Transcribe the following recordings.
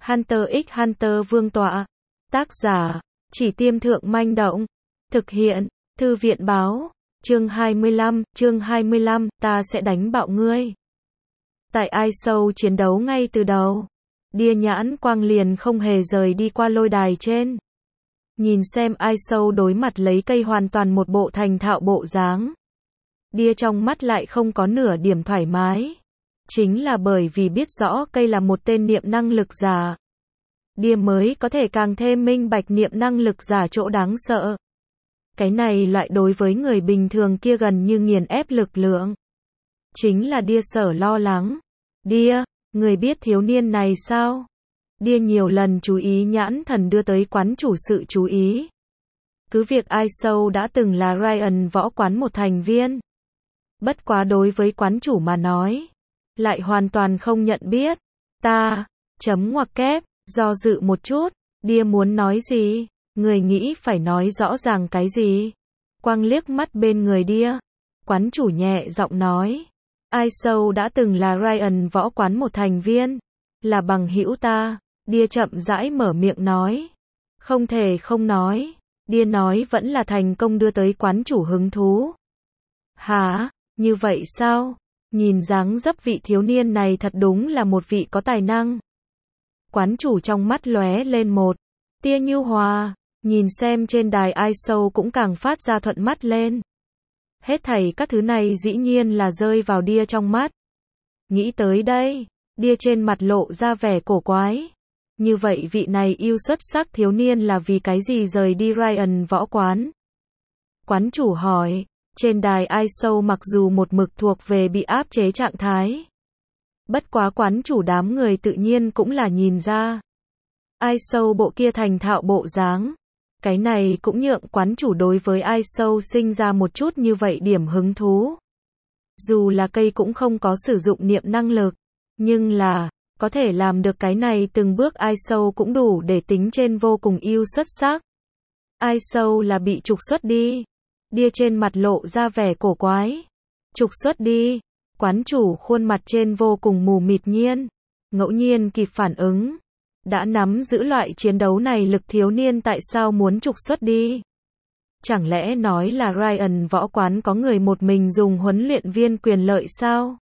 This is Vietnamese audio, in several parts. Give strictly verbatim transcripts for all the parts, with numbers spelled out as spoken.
Hunter x Hunter Vương tọa. Tác giả, Chỉ Tiêm Thượng Manh Động. Thực hiện, Thư viện báo. Chương hai mươi lăm, chương hai mươi lăm, ta sẽ đánh bạo ngươi. Tại Ai Sâu chiến đấu ngay từ đầu. Đia Nhãn Quang liền không hề rời đi qua lôi đài trên. Nhìn xem Ai Sâu đối mặt lấy cây hoàn toàn một bộ thành thạo bộ dáng. Đia trong mắt lại không có nửa điểm thoải mái. Chính là bởi vì biết rõ cây là một tên niệm năng lực giả. Đia mới có thể càng thêm minh bạch niệm năng lực giả chỗ đáng sợ. Cái này loại đối với người bình thường kia gần như nghiền ép lực lượng. Chính là Đia sở lo lắng. Đia, người biết thiếu niên này sao? Đia nhiều lần chú ý Nhãn Thần đưa tới quán chủ sự chú ý. Cứ việc Ai Sâu đã từng là Ryan võ quán một thành viên. Bất quá đối với quán chủ mà nói, lại hoàn toàn không nhận biết. Ta, chấm ngoặc kép, do dự một chút, Đia muốn nói gì? Người nghĩ phải nói rõ ràng cái gì? Quang liếc mắt bên người Đia. Quán chủ nhẹ giọng nói. Ai Sâu đã từng là Ryan võ quán một thành viên. Là bằng hữu ta. Đia chậm rãi mở miệng nói. Không thể không nói. Đia nói vẫn là thành công đưa tới quán chủ hứng thú. Hả? Như vậy sao? Nhìn dáng dấp vị thiếu niên này thật đúng là một vị có tài năng. Quán chủ trong mắt lóe lên một tia nhu hòa. Nhìn xem trên đài Ai Sâu cũng càng phát ra thuận mắt lên. Hết thảy các thứ này dĩ nhiên là rơi vào Đia trong mắt. Nghĩ tới đây, Đia trên mặt lộ ra vẻ cổ quái. Như vậy vị này yêu xuất sắc thiếu niên là vì cái gì rời đi Ryan võ quán? Quán chủ hỏi, trên đài Ai Sâu mặc dù một mực thuộc về bị áp chế trạng thái. Bất quá quán chủ đám người tự nhiên cũng là nhìn ra. Ai Sâu bộ kia thành thạo bộ dáng. Cái này cũng nhượng quán chủ đối với Ai Sâu sinh ra một chút như vậy điểm hứng thú. Dù là cây cũng không có sử dụng niệm năng lực, nhưng là, có thể làm được cái này từng bước Ai Sâu cũng đủ để tính trên vô cùng yêu xuất sắc. Ai Sâu là bị trục xuất đi. Đia trên mặt lộ ra vẻ cổ quái. Trục xuất đi. Quán chủ khuôn mặt trên vô cùng mù mịt nhiên. Ngẫu nhiên kịp phản ứng. Đã nắm giữ loại chiến đấu này lực thiếu niên tại sao muốn trục xuất đi? Chẳng lẽ nói là Ryan võ quán có người một mình dùng huấn luyện viên quyền lợi sao?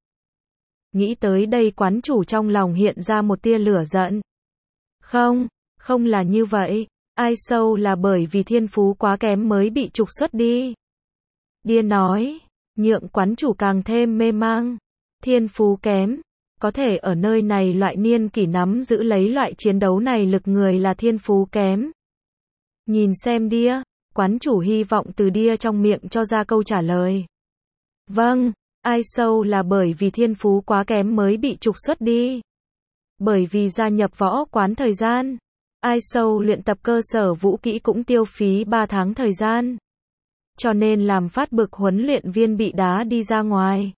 Nghĩ tới đây quán chủ trong lòng hiện ra một tia lửa giận. Không, không là như vậy. Ai Sâu là bởi vì thiên phú quá kém mới bị trục xuất đi. Đia nói, nhượng quán chủ càng thêm mê mang. Thiên phú kém. Có thể ở nơi này loại niên kỷ nắm giữ lấy loại chiến đấu này lực người là thiên phú kém. Nhìn xem Đia, quán chủ hy vọng từ Đia trong miệng cho ra câu trả lời. Vâng, Ai Sâu là bởi vì thiên phú quá kém mới bị trục xuất đi. Bởi vì gia nhập võ quán thời gian, Ai Sâu luyện tập cơ sở vũ kỹ cũng tiêu phí ba tháng thời gian. Cho nên làm phát bực huấn luyện viên bị đá đi ra ngoài.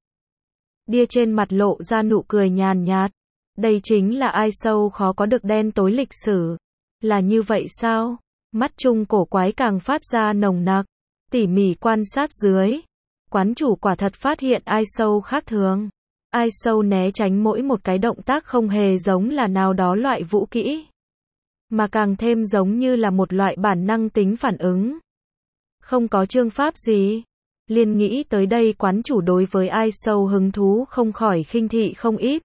Đia trên mặt lộ ra nụ cười nhàn nhạt. Đây chính là Ai Sâu khó có được đen tối lịch sử. Là như vậy sao? Mắt trung cổ quái càng phát ra nồng nặc. Tỉ mỉ quan sát dưới. Quán chủ quả thật phát hiện Ai Sâu khác thường. Ai Sâu né tránh mỗi một cái động tác không hề giống là nào đó loại vũ kỹ. Mà càng thêm giống như là một loại bản năng tính phản ứng. Không có chương pháp gì. Liên nghĩ tới đây quán chủ đối với Ai Sâu hứng thú không khỏi khinh thị không ít.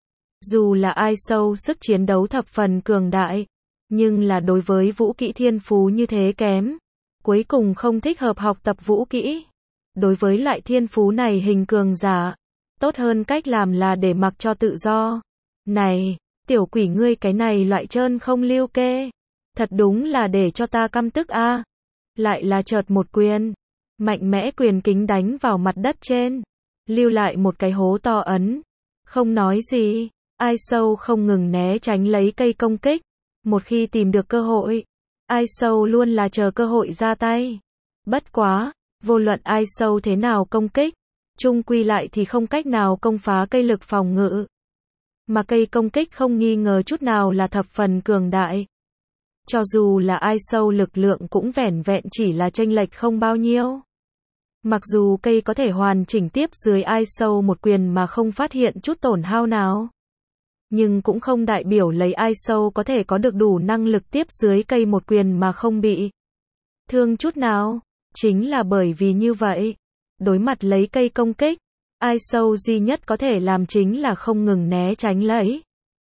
Dù là Ai Sâu sức chiến đấu thập phần cường đại, nhưng là đối với vũ kỹ thiên phú như thế kém. Cuối cùng không thích hợp học tập vũ kỹ. Đối với loại thiên phú này hình cường giả, tốt hơn cách làm là để mặc cho tự do. Này, tiểu quỷ ngươi cái này loại trơn không lưu kê. Thật đúng là để cho ta căm tức a. Lại là chợt một quyền. Mạnh mẽ quyền kính đánh vào mặt đất trên. Lưu lại một cái hố to ấn. Không nói gì. Ai Sâu không ngừng né tránh lấy cây công kích. Một khi tìm được cơ hội, Ai Sâu luôn là chờ cơ hội ra tay. Bất quá, vô luận Ai Sâu thế nào công kích, chung quy lại thì không cách nào công phá cây lực phòng ngự. Mà cây công kích không nghi ngờ chút nào là thập phần cường đại. Cho dù là Ai Sâu lực lượng cũng vẻn vẹn chỉ là chênh lệch không bao nhiêu. Mặc dù cây có thể hoàn chỉnh tiếp dưới Ai Sâu một quyền mà không phát hiện chút tổn hao nào. nhưng cũng không đại biểu lấy ai sâu có thể có được đủ năng lực tiếp dưới cây một quyền mà không bị thương chút nào. Chính là bởi vì như vậy, đối mặt lấy cây công kích, ai sâu duy nhất có thể làm chính là không ngừng né tránh lấy.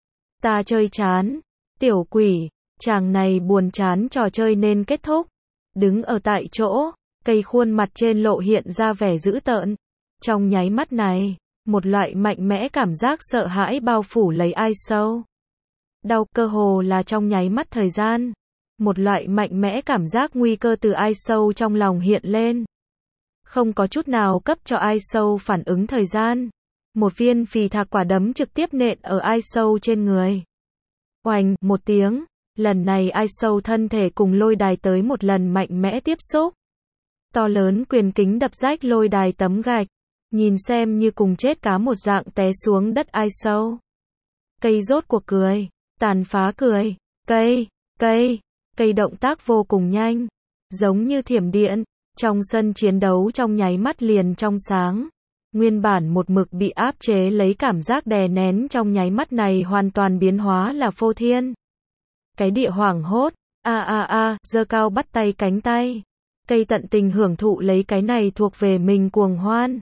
Ta chơi chán. Tiểu quỷ, chàng này buồn chán trò chơi nên kết thúc. Đứng ở tại chỗ, cây khuôn mặt trên lộ hiện ra vẻ dữ tợn. Trong nháy mắt này, một loại mạnh mẽ cảm giác sợ hãi bao phủ lấy ai sâu. Đau cơ hồ là trong nháy mắt thời gian. Một loại mạnh mẽ cảm giác nguy cơ từ ai sâu trong lòng hiện lên. Không có chút nào cấp cho ai sâu phản ứng thời gian. Một viên phì thạc quả đấm trực tiếp nện ở ai sâu trên người. Oành, một tiếng, lần này ai sâu thân thể cùng lôi đài tới một lần mạnh mẽ tiếp xúc. To lớn quyền kính đập rách lôi đài tấm gạch, nhìn xem như cùng chết cá một dạng té xuống đất ai sâu. Cây rốt cuộc cười, tàn phá cười, cây, cây, cây động tác vô cùng nhanh, giống như thiểm điện, trong sân chiến đấu trong nháy mắt liền trong sáng. Nguyên bản một mực bị áp chế lấy cảm giác đè nén trong nháy mắt này hoàn toàn biến hóa là phô thiên. Cái địa hoảng hốt, a a a, giơ cao bắt tay cánh tay. Cây tận tình hưởng thụ lấy cái này thuộc về mình cuồng hoan.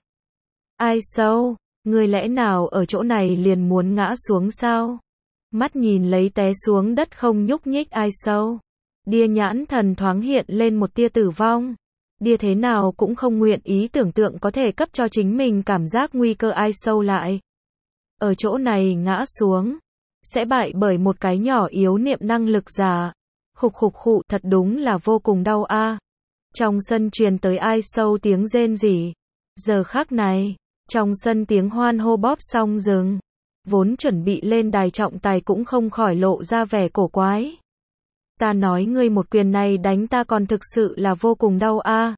Ai sâu, người lẽ nào ở chỗ này liền muốn ngã xuống sao? Mắt nhìn lấy té xuống đất không nhúc nhích ai sâu. Đia nhãn thần thoáng hiện lên một tia tử vong. Đia thế nào cũng không nguyện ý tưởng tượng có thể cấp cho chính mình cảm giác nguy cơ ai sâu lại. Ở chỗ này ngã xuống, sẽ bại bởi một cái nhỏ yếu niệm năng lực giả. Khục khục khụ, thật đúng là vô cùng đau a. Trong sân truyền tới ai sâu tiếng rên rỉ. Giờ khắc này, trong sân tiếng hoan hô bóp xong dừng. Vốn chuẩn bị lên đài trọng tài cũng không khỏi lộ ra vẻ cổ quái. Ta nói ngươi một quyền này đánh ta còn thực sự là vô cùng đau a.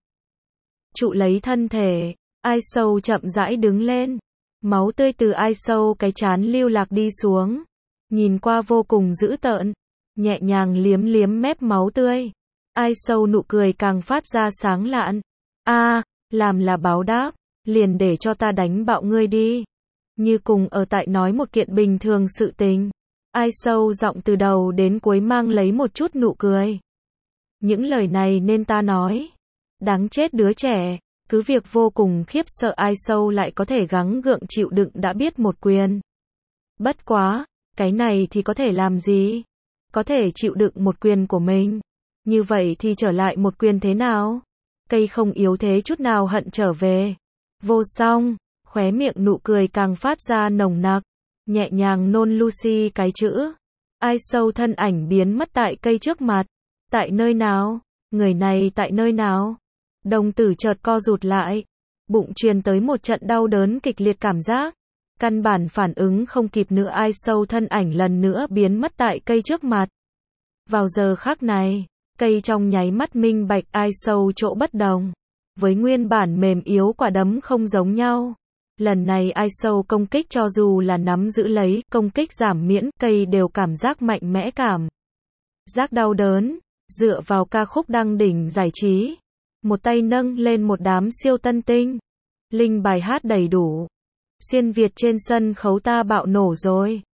Trụ lấy thân thể, ai sâu chậm rãi đứng lên. Máu tươi từ ai sâu cái chán lưu lạc đi xuống. Nhìn qua vô cùng dữ tợn. Nhẹ nhàng liếm liếm mép máu tươi. Ai sâu nụ cười càng phát ra sáng lạn. A, làm là báo đáp, liền để cho ta đánh bạo ngươi đi. Như cùng ở tại nói một kiện bình thường sự tình. Ai sâu giọng từ đầu đến cuối mang lấy một chút nụ cười. Những lời này nên ta nói. Đáng chết đứa trẻ, cứ việc vô cùng khiếp sợ ai sâu lại có thể gắng gượng chịu đựng đã biết một quyền. Bất quá, cái này thì có thể làm gì? Có thể chịu đựng một quyền của mình. Như vậy thì trở lại một quyền thế nào? Cây không yếu thế chút nào hận trở về. Vô song, khóe miệng nụ cười càng phát ra nồng nặc. Nhẹ nhàng nôn Lucy cái chữ. Ai sâu thân ảnh biến mất tại cây trước mặt. Tại nơi nào? Người này tại nơi nào? Đồng tử chợt co rụt lại. Bụng truyền tới một trận đau đớn kịch liệt cảm giác. Căn bản phản ứng không kịp nữa ai sâu thân ảnh lần nữa biến mất tại cây trước mặt. Vào giờ khắc này, cây trong nháy mắt minh bạch ai sâu chỗ bất đồng. Với nguyên bản mềm yếu quả đấm không giống nhau. Lần này ai sâu công kích cho dù là nắm giữ lấy, công kích giảm miễn, cây đều cảm giác mạnh mẽ cảm. Giác đau đớn, dựa vào ca khúc đăng đỉnh giải trí. Một tay nâng lên một đám siêu tân tinh. Linh bài hát đầy đủ. Xuyên Việt trên sân khấu ta bạo nổ rồi.